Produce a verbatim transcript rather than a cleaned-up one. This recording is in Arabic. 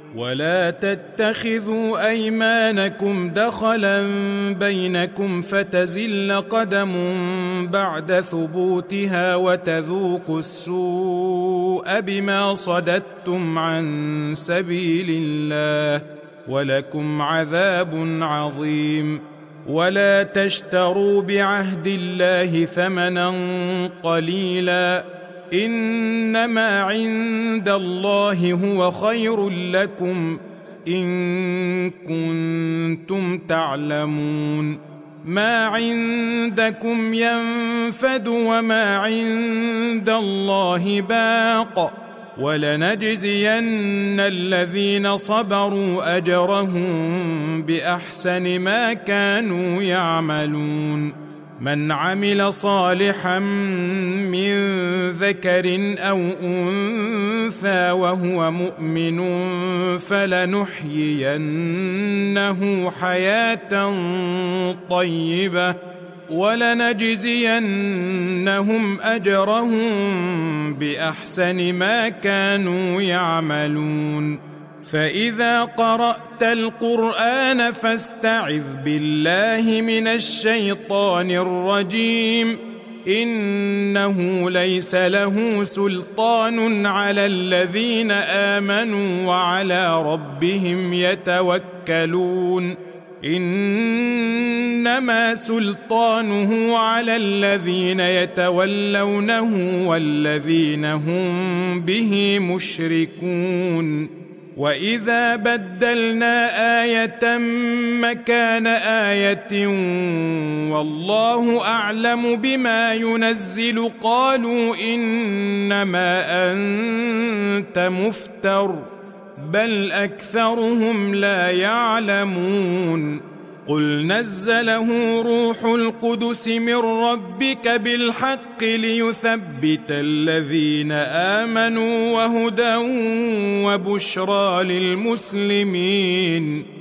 ولا تتخذوا أيمانكم دخلا بينكم فتزل قدم بعد ثبوتها وتذوقوا السوء بما صددتم عن سبيل الله ولكم عذاب عظيم. ولا تشتروا بعهد الله ثمنا قليلا، إنما عند الله هو خير لكم إن كنتم تعلمون. ما عندكم ينفد وما عند الله باق، ولنجزين الذين صبروا أجرهم بأحسن ما كانوا يعملون. من عمل صالحا من ذكر أو أنثى وهو مؤمن فلنحيينه حياة طيبة ولنجزينهم أجرهم بأحسن ما كانوا يعملون. فإذا قرأت القرآن فاستعذ بالله من الشيطان الرجيم، إنه ليس له سلطان على الذين آمنوا وعلى ربهم يتوكلون. إنما سلطانه على الذين يتولونه والذين هم به مشركون. وإذا بدلنا آية مكان آية والله أعلم بما ينزل قالوا إنما أنت مفتر بل أكثرهم لا يعلمون. قل نزله روح القدس من ربك بالحق ليثبت الذين آمنوا وهدى وبشرى للمسلمين.